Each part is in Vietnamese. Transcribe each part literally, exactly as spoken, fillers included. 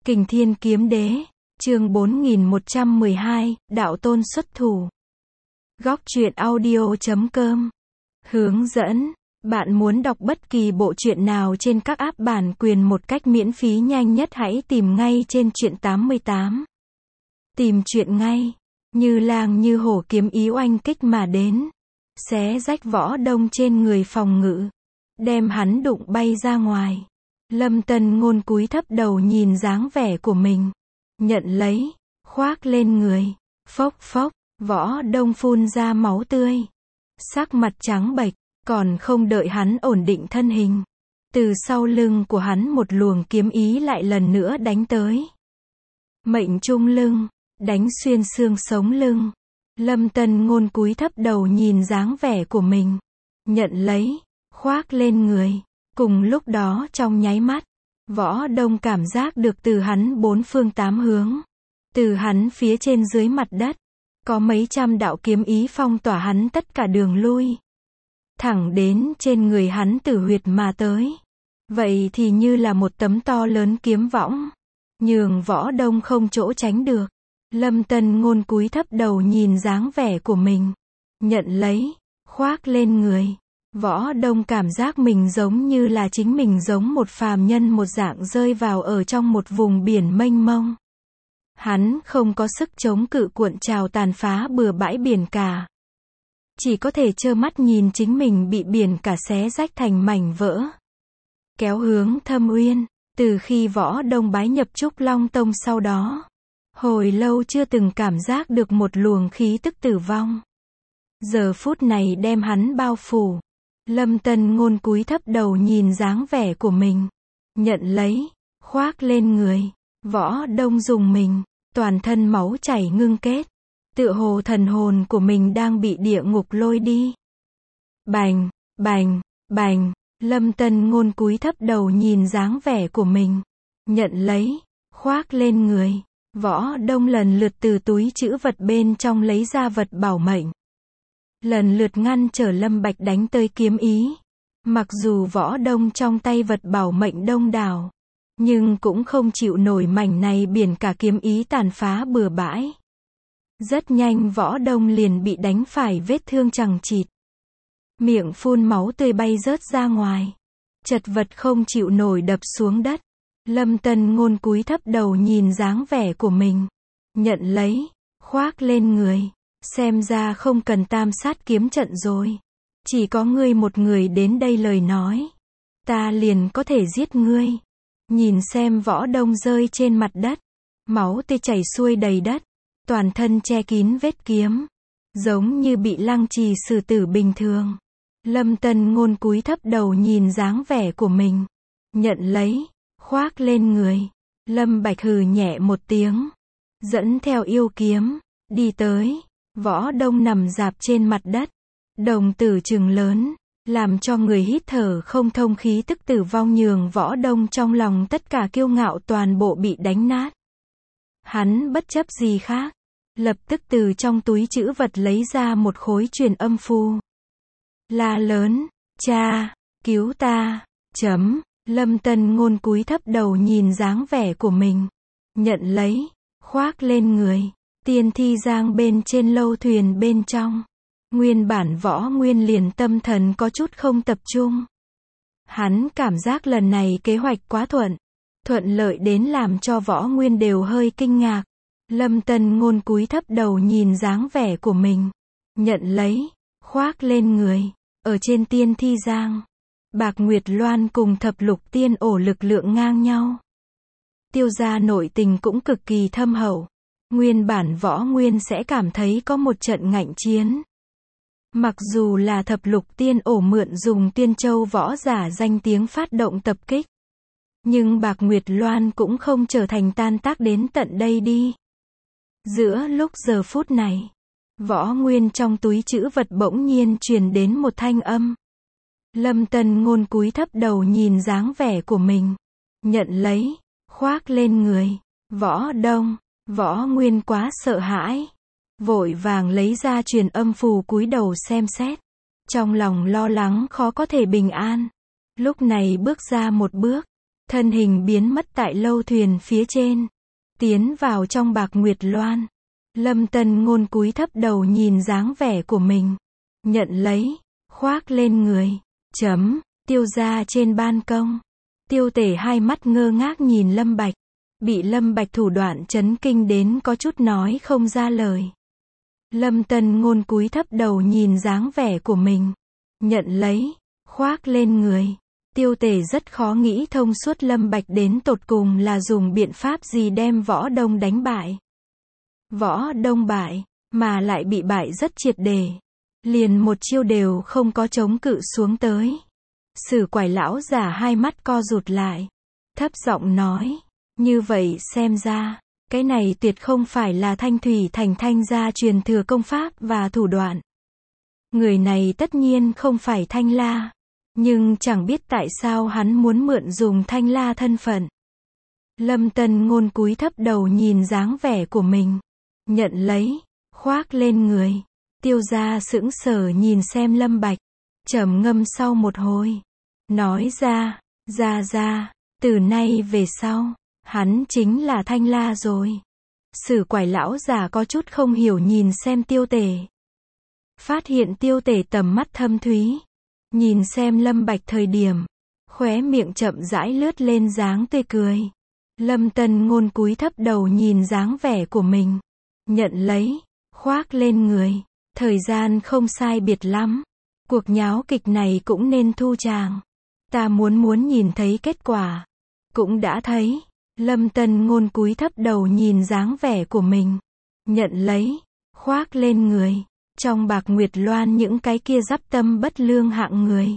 Kình Thiên Kiếm Đế, chương bốn nghìn một trăm mười hai, Đạo Tôn xuất thủ. Góc truyện audio chấm com. Hướng dẫn, bạn muốn đọc bất kỳ bộ truyện nào trên các app bản quyền một cách miễn phí nhanh nhất hãy tìm ngay trên truyện tám mươi tám. Tìm truyện ngay, như lang như hổ kiếm ý oanh kích mà đến, xé rách Võ Đông trên người phòng ngự, đem hắn đụng bay ra ngoài. Lâm Tân Ngôn cúi thấp đầu nhìn dáng vẻ của mình, nhận lấy, khoác lên người, phốc phốc, Võ Đông phun ra máu tươi, sắc mặt trắng bệch, còn không đợi hắn ổn định thân hình, từ sau lưng của hắn một luồng kiếm ý lại lần nữa đánh tới. Mệnh trung lưng, đánh xuyên xương sống lưng. Lâm Tân Ngôn cúi thấp đầu nhìn dáng vẻ của mình, nhận lấy, khoác lên người. Cùng lúc đó trong nháy mắt, Võ Đông cảm giác được từ hắn bốn phương tám hướng, từ hắn phía trên dưới mặt đất, có mấy trăm đạo kiếm ý phong tỏa hắn tất cả đường lui, thẳng đến trên người hắn tử huyệt mà tới. Vậy thì như là một tấm to lớn kiếm võng, nhường Võ Đông không chỗ tránh được. Lâm Tân Ngôn cúi thấp đầu nhìn dáng vẻ của mình, nhận lấy, khoác lên người. Võ Đông cảm giác mình giống như là chính mình giống một phàm nhân một dạng rơi vào ở trong một vùng biển mênh mông. Hắn không có sức chống cự cuộn trào tàn phá bừa bãi biển cả. Chỉ có thể trơ mắt nhìn chính mình bị biển cả xé rách thành mảnh vỡ. Kéo hướng Thâm Uyên, từ khi Võ Đông bái nhập Trúc Long Tông sau đó, hồi lâu chưa từng cảm giác được một luồng khí tức tử vong. Giờ phút này đem hắn bao phủ. Lâm Tân Ngôn cúi thấp đầu nhìn dáng vẻ của mình, nhận lấy, khoác lên người. Võ Đông dùng mình, toàn thân máu chảy ngưng kết, tựa hồ thần hồn của mình đang bị địa ngục lôi đi. Bành, bành, bành, Lâm Tân Ngôn cúi thấp đầu nhìn dáng vẻ của mình, nhận lấy, khoác lên người. Võ Đông lần lượt từ túi trữ vật bên trong lấy ra vật bảo mệnh, lần lượt ngăn trở Lâm Bạch đánh tới kiếm ý. Mặc dù Võ Đông trong tay vật bảo mệnh đông đảo, nhưng cũng không chịu nổi mảnh này biển cả kiếm ý tàn phá bừa bãi. Rất nhanh Võ Đông liền bị đánh phải vết thương chằng chịt, miệng phun máu tươi bay rớt ra ngoài, chật vật không chịu nổi đập xuống đất. Lâm Tân Ngôn cúi thấp đầu nhìn dáng vẻ của mình, nhận lấy, khoác lên người. Xem ra không cần tam sát kiếm trận rồi, chỉ có ngươi một người đến đây lời nói, ta liền có thể giết ngươi. Nhìn xem Võ Đông rơi trên mặt đất, máu tươi chảy xuôi đầy đất, toàn thân che kín vết kiếm, giống như bị lăng trì xử tử bình thường. Lâm Tân Ngôn cúi thấp đầu nhìn dáng vẻ của mình, nhận lấy, khoác lên người. Lâm Bạch hừ nhẹ một tiếng, dẫn theo yêu kiếm, đi tới. Võ Đông nằm rạp trên mặt đất, đồng tử trừng lớn, làm cho người hít thở không thông, khí tức tử vong nhường Võ Đông trong lòng tất cả kiêu ngạo toàn bộ bị đánh nát. Hắn bất chấp gì khác, lập tức từ trong túi trữ vật lấy ra một khối truyền âm phù. La lớn, cha, cứu ta, chấm. Lâm Tân Ngôn cúi thấp đầu nhìn dáng vẻ của mình, nhận lấy, khoác lên người. Tiên Thi Giang bên trên lâu thuyền bên trong, nguyên bản Võ Nguyên liền tâm thần có chút không tập trung. Hắn cảm giác lần này kế hoạch quá thuận, thuận lợi đến làm cho Võ Nguyên đều hơi kinh ngạc. Lâm Tân Ngôn cúi thấp đầu nhìn dáng vẻ của mình, nhận lấy, khoác lên người. Ở trên Tiên Thi Giang, Bạc Nguyệt Loan cùng Thập Lục Tiên Ổ lực lượng ngang nhau. Tiêu gia nội tình cũng cực kỳ thâm hậu. Nguyên bản Võ Nguyên sẽ cảm thấy có một trận ngạnh chiến. Mặc dù là Thập Lục Tiên Ổ mượn dùng Tiên Châu võ giả danh tiếng phát động tập kích, nhưng Bạc Nguyệt Loan cũng không trở thành tan tác đến tận đây đi. Giữa lúc giờ phút này, Võ Nguyên trong túi trữ vật bỗng nhiên truyền đến một thanh âm. Lâm Tân Ngôn cúi thấp đầu nhìn dáng vẻ của mình, nhận lấy, khoác lên người. Võ Đông. Võ Nguyên quá sợ hãi, vội vàng lấy ra truyền âm phù cúi đầu xem xét, trong lòng lo lắng khó có thể bình an. Lúc này bước ra một bước, thân hình biến mất tại lâu thuyền phía trên, tiến vào trong Bạc Nguyệt Loan. Lâm Tân Ngôn cúi thấp đầu nhìn dáng vẻ của mình, nhận lấy, khoác lên người. Chấm, Tiêu gia trên ban công. Tiêu Tể hai mắt ngơ ngác nhìn Lâm Bạch, bị Lâm Bạch thủ đoạn chấn kinh đến có chút nói không ra lời. Lâm Tân Ngôn cúi thấp đầu nhìn dáng vẻ của mình, nhận lấy, khoác lên người. Tiêu Tể rất khó nghĩ thông suốt Lâm Bạch đến tột cùng là dùng biện pháp gì đem Võ Đông đánh bại. Võ Đông bại, mà lại bị bại rất triệt để. Liền một chiêu đều không có chống cự xuống tới. Sử Quải lão giả hai mắt co rụt lại, thấp giọng nói, như vậy xem ra, cái này tuyệt không phải là Thanh Thủy Thành Thanh gia truyền thừa công pháp và thủ đoạn. Người này tất nhiên không phải Thanh La, nhưng chẳng biết tại sao hắn muốn mượn dùng Thanh La thân phận. Lâm Tân Ngôn cúi thấp đầu nhìn dáng vẻ của mình, nhận lấy, khoác lên người. Tiêu gia sững sờ nhìn xem Lâm Bạch, trầm ngâm sau một hồi, nói ra, ra ra, từ nay về sau, hắn chính là Thanh La rồi. Sử Quải lão già có chút không hiểu nhìn xem Tiêu Tể. Phát hiện Tiêu Tể tầm mắt thâm thúy, nhìn xem Lâm Bạch thời điểm, khóe miệng chậm rãi lướt lên dáng tươi cười. Lâm Tân Ngôn cúi thấp đầu nhìn dáng vẻ của mình, nhận lấy, khoác lên người. Thời gian không sai biệt lắm, cuộc nháo kịch này cũng nên thu tràng. Ta muốn muốn nhìn thấy kết quả, cũng đã thấy. Lâm Tân Ngôn cúi thấp đầu nhìn dáng vẻ của mình, nhận lấy, khoác lên người. Trong Bạc Nguyệt Loan những cái kia dắp tâm bất lương hạng người,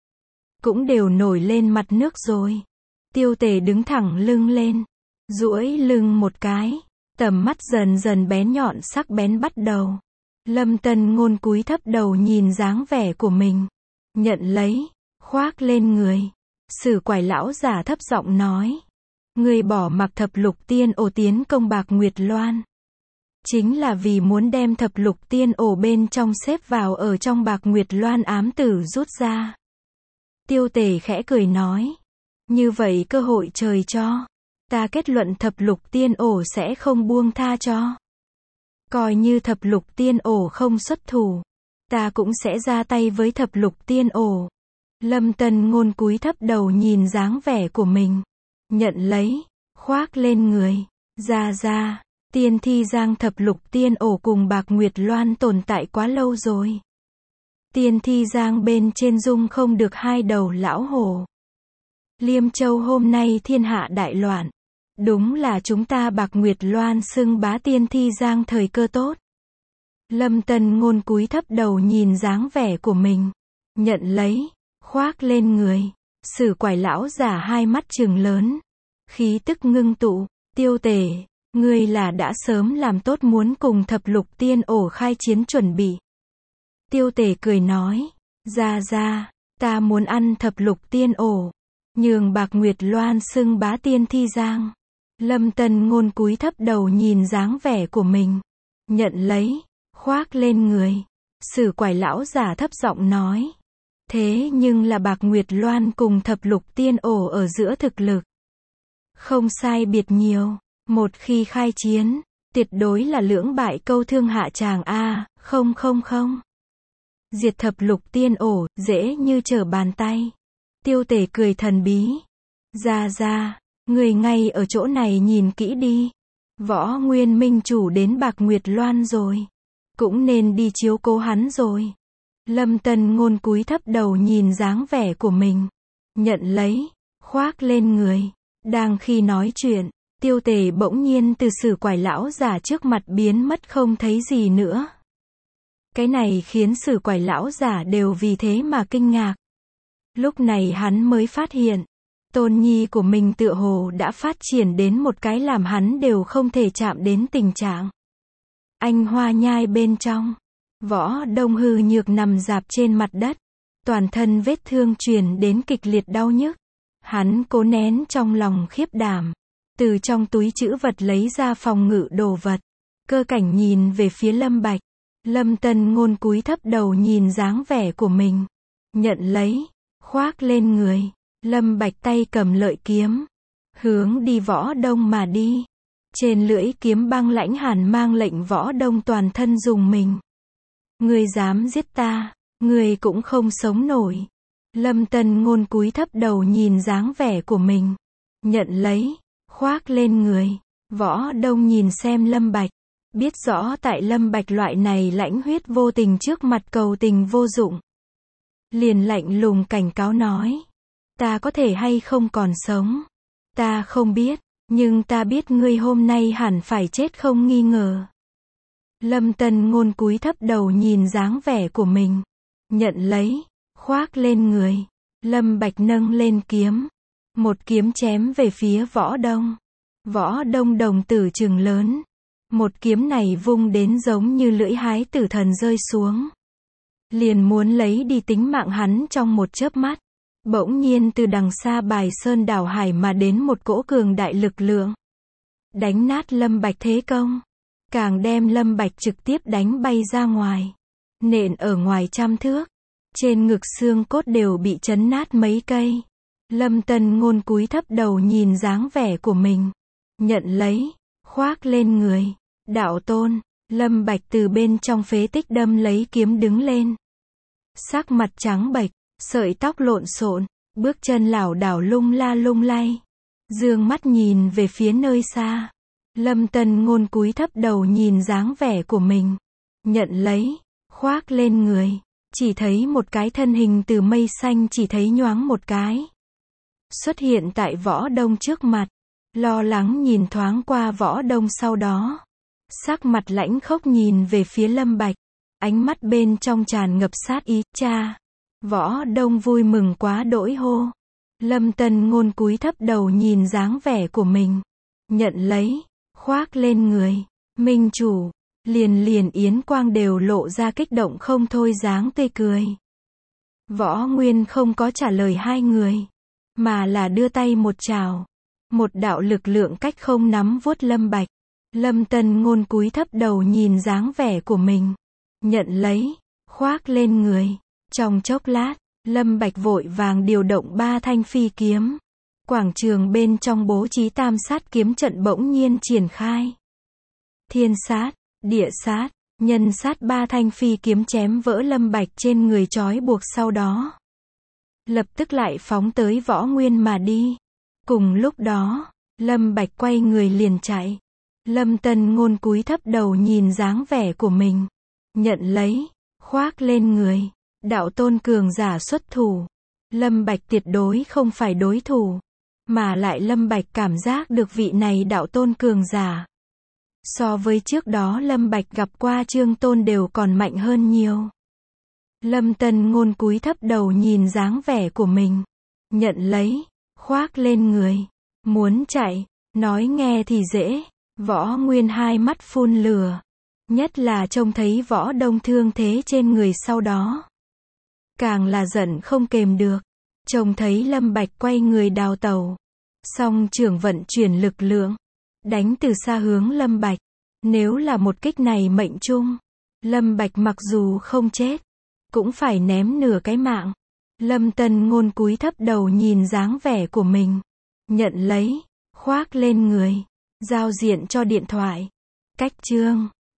cũng đều nổi lên mặt nước rồi. Tiêu Tể đứng thẳng lưng lên, duỗi lưng một cái, tầm mắt dần dần bén nhọn sắc bén bắt đầu. Lâm Tân Ngôn cúi thấp đầu nhìn dáng vẻ của mình, nhận lấy, khoác lên người. Sử Quải lão giả thấp giọng nói, ngươi bỏ mặc thập lục tiên ổ tiến công Bạc Nguyệt Loan, chính là vì muốn đem thập lục tiên ổ bên trong xếp vào ở trong Bạc Nguyệt Loan ám tử rút ra. Tiêu Tể khẽ cười nói, như vậy cơ hội trời cho, ta kết luận thập lục tiên ổ sẽ không buông tha cho. Coi như thập lục tiên ổ không xuất thủ, ta cũng sẽ ra tay với thập lục tiên ổ. Lâm Tân Ngôn cúi thấp đầu nhìn dáng vẻ của mình, nhận lấy, khoác lên người. Ra ra, Tiên Thi Giang thập lục tiên ổ cùng Bạc Nguyệt Loan tồn tại quá lâu rồi. Tiên Thi Giang bên trên dung không được hai đầu lão hổ. Liêm Châu hôm nay thiên hạ đại loạn. Đúng là chúng ta Bạc Nguyệt Loan xưng bá Tiên Thi Giang thời cơ tốt. Lâm Tân Ngôn cúi thấp đầu nhìn dáng vẻ của mình, nhận lấy, khoác lên người. Sử Quải lão giả hai mắt trừng lớn, khí tức ngưng tụ. Tiêu Tể, ngươi là đã sớm làm tốt muốn cùng thập lục tiên ổ khai chiến chuẩn bị. Tiêu Tể cười nói, ra ra, ta muốn ăn thập lục tiên ổ, nhường Bạc Nguyệt Loan xưng bá Tiên Thi Giang. Lâm Tân Ngôn cúi thấp đầu nhìn dáng vẻ của mình, nhận lấy, khoác lên người. Sử Quải lão giả thấp giọng nói, thế nhưng là Bạc Nguyệt Loan cùng thập lục tiên ổ ở giữa thực lực không sai biệt nhiều, một khi khai chiến, tuyệt đối là lưỡng bại câu thương hạ tràng a. Không không không. Diệt thập lục tiên ổ, dễ như trở bàn tay. Tiêu Tể cười thần bí, ra ra, người ngay ở chỗ này nhìn kỹ đi. Võ Nguyên Minh chủ đến Bạc Nguyệt Loan rồi, cũng nên đi chiếu cố hắn rồi. Lâm Tân Ngôn cúi thấp đầu nhìn dáng vẻ của mình, nhận lấy, khoác lên người. Đang khi nói chuyện, Tiêu Tể bỗng nhiên từ Sử Quải lão giả trước mặt biến mất không thấy gì nữa. Cái này khiến Sử Quải lão giả đều vì thế mà kinh ngạc. Lúc này hắn mới phát hiện, tôn nhi của mình tựa hồ đã phát triển đến một cái làm hắn đều không thể chạm đến tình trạng. Anh Hoa Nhai bên trong, Võ Đông hư nhược nằm rạp trên mặt đất, toàn thân vết thương truyền đến kịch liệt đau nhức. Hắn cố nén trong lòng khiếp đảm, từ trong túi trữ vật lấy ra phòng ngự đồ vật. Cơ Cảnh nhìn về phía Lâm Bạch. Lâm Tân Ngôn cúi thấp đầu nhìn dáng vẻ của mình, nhận lấy, khoác lên người. Lâm Bạch tay cầm lợi kiếm, hướng đi Võ Đông mà đi. Trên lưỡi kiếm băng lãnh hàn mang lệnh Võ Đông toàn thân rùng mình. Ngươi dám giết ta, ngươi cũng không sống nổi. Lâm Tân Ngôn cúi thấp đầu nhìn dáng vẻ của mình, nhận lấy, khoác lên người. Võ Đông nhìn xem Lâm Bạch, biết rõ tại Lâm Bạch loại này lãnh huyết vô tình trước mặt cầu tình vô dụng. Liền lạnh lùng cảnh cáo nói, ta có thể hay không còn sống, ta không biết, nhưng ta biết ngươi hôm nay hẳn phải chết không nghi ngờ. Lâm Tân Ngôn cúi thấp đầu nhìn dáng vẻ của mình, nhận lấy, khoác lên người. Lâm Bạch nâng lên kiếm, một kiếm chém về phía Võ Đông. Võ Đông đồng tử trừng lớn, một kiếm này vung đến giống như lưỡi hái tử thần rơi xuống, liền muốn lấy đi tính mạng hắn trong một chớp mắt. Bỗng nhiên từ đằng xa bài sơn đảo hải mà đến một cỗ cường đại lực lượng, đánh nát Lâm Bạch thế công, càng đem Lâm Bạch trực tiếp đánh bay ra ngoài, nện ở ngoài trăm thước, trên ngực xương cốt đều bị chấn nát mấy cây. Lâm Tân Ngôn cúi thấp đầu nhìn dáng vẻ của mình, nhận lấy, khoác lên người. Đạo tôn, Lâm Bạch từ bên trong phế tích đâm lấy kiếm đứng lên, sắc mặt trắng bệch, sợi tóc lộn xộn, bước chân lảo đảo lung la lung lay, dương mắt nhìn về phía nơi xa. Lâm Tân Ngôn cúi thấp đầu nhìn dáng vẻ của mình, nhận lấy, khoác lên người. Chỉ thấy một cái thân hình từ mây xanh chỉ thấy nhoáng một cái, xuất hiện tại Võ Đông trước mặt, lo lắng nhìn thoáng qua Võ Đông sau đó, sắc mặt lãnh khốc nhìn về phía Lâm Bạch, ánh mắt bên trong tràn ngập sát ý. Cha! Võ Đông vui mừng quá đỗi hô. Lâm Tân Ngôn cúi thấp đầu nhìn dáng vẻ của mình, nhận lấy, khoác lên người. Minh chủ! Liền liền Yến Quang đều lộ ra kích động không thôi dáng tươi cười. Võ Nguyên không có trả lời hai người, mà là đưa tay một chảo, một đạo lực lượng cách không nắm vuốt Lâm Bạch. Lâm Tân Ngôn cúi thấp đầu nhìn dáng vẻ của mình, nhận lấy, khoác lên người. Trong chốc lát, Lâm Bạch vội vàng điều động ba thanh phi kiếm. Quảng trường bên trong bố trí tam sát kiếm trận bỗng nhiên triển khai. Thiên sát, địa sát, nhân sát ba thanh phi kiếm chém vỡ Lâm Bạch trên người trói buộc, sau đó lập tức lại phóng tới Võ Nguyên mà đi. Cùng lúc đó, Lâm Bạch quay người liền chạy. Lâm Tân Ngôn cúi thấp đầu nhìn dáng vẻ của mình, nhận lấy, khoác lên người. Đạo tôn cường giả xuất thủ, Lâm Bạch tuyệt đối không phải đối thủ, mà lại Lâm Bạch cảm giác được vị này đạo tôn cường giả, so với trước đó Lâm Bạch gặp qua Trương Tôn đều còn mạnh hơn nhiều. Lâm Tân Ngôn cúi thấp đầu nhìn dáng vẻ của mình, nhận lấy, khoác lên người. Muốn chạy, nói nghe thì dễ. Võ Nguyên hai mắt phun lửa, nhất là trông thấy Võ Đông thương thế trên người sau đó, càng là giận không kềm được. Trông thấy Lâm Bạch quay người đào tẩu, song trưởng vận chuyển lực lượng, đánh từ xa hướng Lâm Bạch. Nếu là một kích này mệnh trung, Lâm Bạch mặc dù không chết, cũng phải ném nửa cái mạng. Lâm Tân Ngôn cúi thấp đầu nhìn dáng vẻ của mình, nhận lấy, khoác lên người. Giao diện cho điện thoại. Cách chương